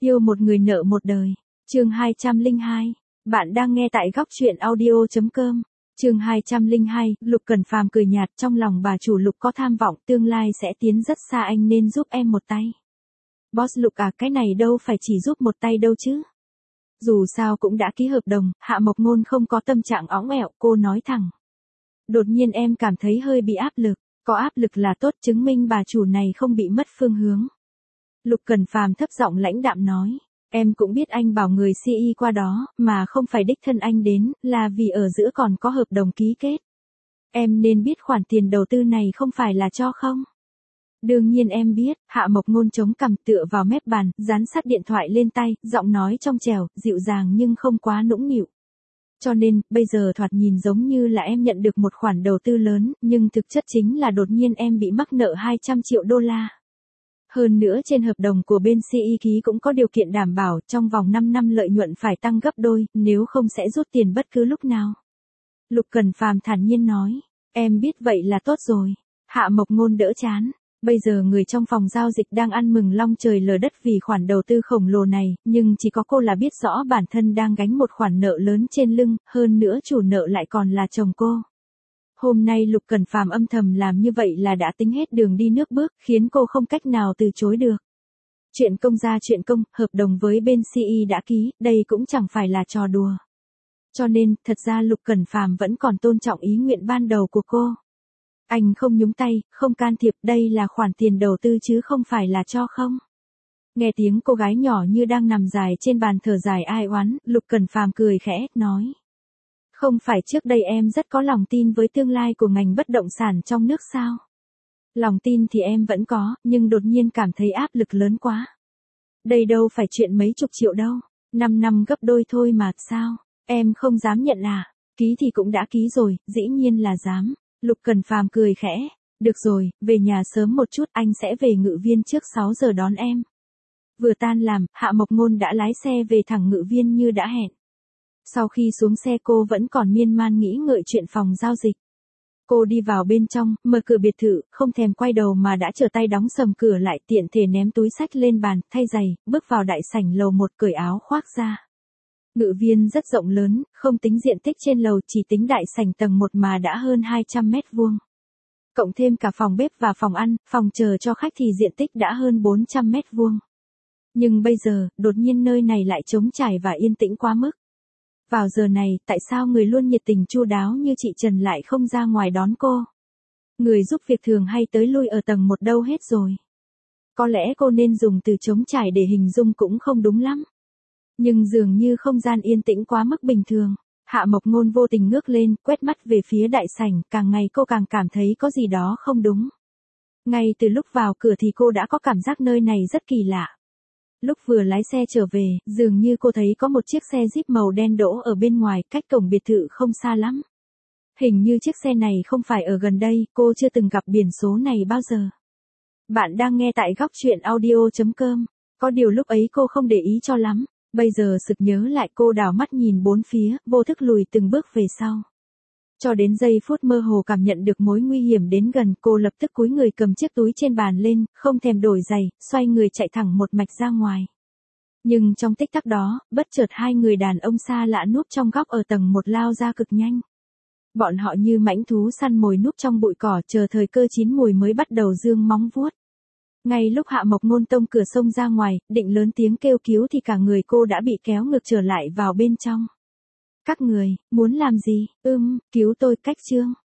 Yêu một người nợ một đời. Chương 202. Bạn đang nghe tại góc truyện audio.com. Chương 202, Lục Cẩn Phàm cười nhạt, trong lòng bà chủ Lục có tham vọng, tương lai sẽ tiến rất xa, anh nên giúp em một tay. Boss Lục à, cái này đâu phải chỉ giúp một tay đâu chứ. Dù sao cũng đã ký hợp đồng, Hạ Mộc Ngôn không có tâm trạng óng ẹo, cô nói thẳng. Đột nhiên em cảm thấy hơi bị áp lực, có áp lực là tốt, chứng minh bà chủ này không bị mất phương hướng. Lục Cẩn Phàm thấp giọng lãnh đạm nói. Em cũng biết anh bảo người CI qua đó, mà không phải đích thân anh đến, là vì ở giữa còn có hợp đồng ký kết. Em nên biết khoản tiền đầu tư này không phải là cho không? Đương nhiên em biết. Hạ Mộc Ngôn chống cằm tựa vào mép bàn, dán sát điện thoại lên tay, giọng nói trong trẻo, dịu dàng nhưng không quá nũng nịu. Cho nên, bây giờ thoạt nhìn giống như là em nhận được một khoản đầu tư lớn, nhưng thực chất chính là đột nhiên em bị mắc nợ 200 triệu đô la. Hơn nữa trên hợp đồng của bên CI ký cũng có điều kiện đảm bảo trong vòng 5 năm lợi nhuận phải tăng gấp đôi, nếu không sẽ rút tiền bất cứ lúc nào. Lục Cẩn Phàm thản nhiên nói, em biết vậy là tốt rồi. Hạ Mộc Ngôn đỡ chán, bây giờ người trong phòng giao dịch đang ăn mừng long trời lở đất vì khoản đầu tư khổng lồ này, nhưng chỉ có cô là biết rõ bản thân đang gánh một khoản nợ lớn trên lưng, hơn nữa chủ nợ lại còn là chồng cô. Hôm nay Lục Cẩn Phàm âm thầm làm như vậy là đã tính hết đường đi nước bước, khiến cô không cách nào từ chối được. Chuyện công ra chuyện công, hợp đồng với bên CI đã ký, đây cũng chẳng phải là trò đùa. Cho nên, thật ra Lục Cẩn Phàm vẫn còn tôn trọng ý nguyện ban đầu của cô. Anh không nhúng tay, không can thiệp, đây là khoản tiền đầu tư chứ không phải là cho không. Nghe tiếng cô gái nhỏ như đang nằm dài trên bàn thở dài ai oán, Lục Cẩn Phàm cười khẽ, nói. Không phải trước đây em rất có lòng tin với tương lai của ngành bất động sản trong nước sao? Lòng tin thì em vẫn có, nhưng đột nhiên cảm thấy áp lực lớn quá. Đây đâu phải chuyện mấy chục triệu đâu, 5 năm gấp đôi thôi mà, sao? Em không dám nhận à? Ký thì cũng đã ký rồi, dĩ nhiên là dám. Lục Cẩn Phàm cười khẽ. Được rồi, về nhà sớm một chút, anh sẽ về Ngự Viên trước 6 giờ đón em. Vừa tan làm, Hạ Mộc Ngôn đã lái xe về thẳng Ngự Viên như đã hẹn. Sau khi xuống xe cô vẫn còn miên man nghĩ ngợi chuyện phòng giao dịch. Cô đi vào bên trong, mở cửa biệt thự, không thèm quay đầu mà đã trở tay đóng sầm cửa lại, tiện thể ném túi xách lên bàn, thay giày, bước vào đại sảnh lầu 1, cởi áo khoác ra. Ngự Viên rất rộng lớn, không tính diện tích trên lầu, chỉ tính đại sảnh tầng 1 mà đã hơn 200 mét vuông. Cộng thêm cả phòng bếp và phòng ăn, phòng chờ cho khách thì diện tích đã hơn 400 mét vuông. Nhưng bây giờ, đột nhiên nơi này lại trống trải và yên tĩnh quá mức. Vào giờ này, tại sao người luôn nhiệt tình chu đáo như chị Trần lại không ra ngoài đón cô? Người giúp việc thường hay tới lui ở tầng 1 đâu hết rồi? Có lẽ cô nên dùng từ trống trải để hình dung cũng không đúng lắm. Nhưng dường như không gian yên tĩnh quá mức bình thường. Hạ Mộc Ngôn vô tình ngước lên, quét mắt về phía đại sảnh, càng ngày cô càng cảm thấy có gì đó không đúng. Ngay từ lúc vào cửa thì cô đã có cảm giác nơi này rất kỳ lạ. Lúc vừa lái xe trở về, dường như cô thấy có một chiếc xe Jeep màu đen đỗ ở bên ngoài, cách cổng biệt thự không xa lắm. Hình như chiếc xe này không phải ở gần đây, cô chưa từng gặp biển số này bao giờ. Bạn đang nghe tại góc truyện audio.com. Có điều lúc ấy cô không để ý cho lắm. Bây giờ sực nhớ lại, cô đảo mắt nhìn bốn phía, vô thức lùi từng bước về sau. Cho đến giây phút mơ hồ cảm nhận được mối nguy hiểm đến gần, cô lập tức cúi người cầm chiếc túi trên bàn lên, không thèm đổi giày, xoay người chạy thẳng một mạch ra ngoài. Nhưng trong tích tắc đó, bất chợt hai người đàn ông xa lạ núp trong góc ở tầng 1 lao ra cực nhanh. Bọn họ như mãnh thú săn mồi núp trong bụi cỏ, chờ thời cơ chín mùi mới bắt đầu giương móng vuốt. Ngay lúc Hạ Mộc Ngôn tông cửa xông ra ngoài, định lớn tiếng kêu cứu thì cả người cô đã bị kéo ngược trở lại vào bên trong. Các người, muốn làm gì? Cứu tôi, Cách Trương.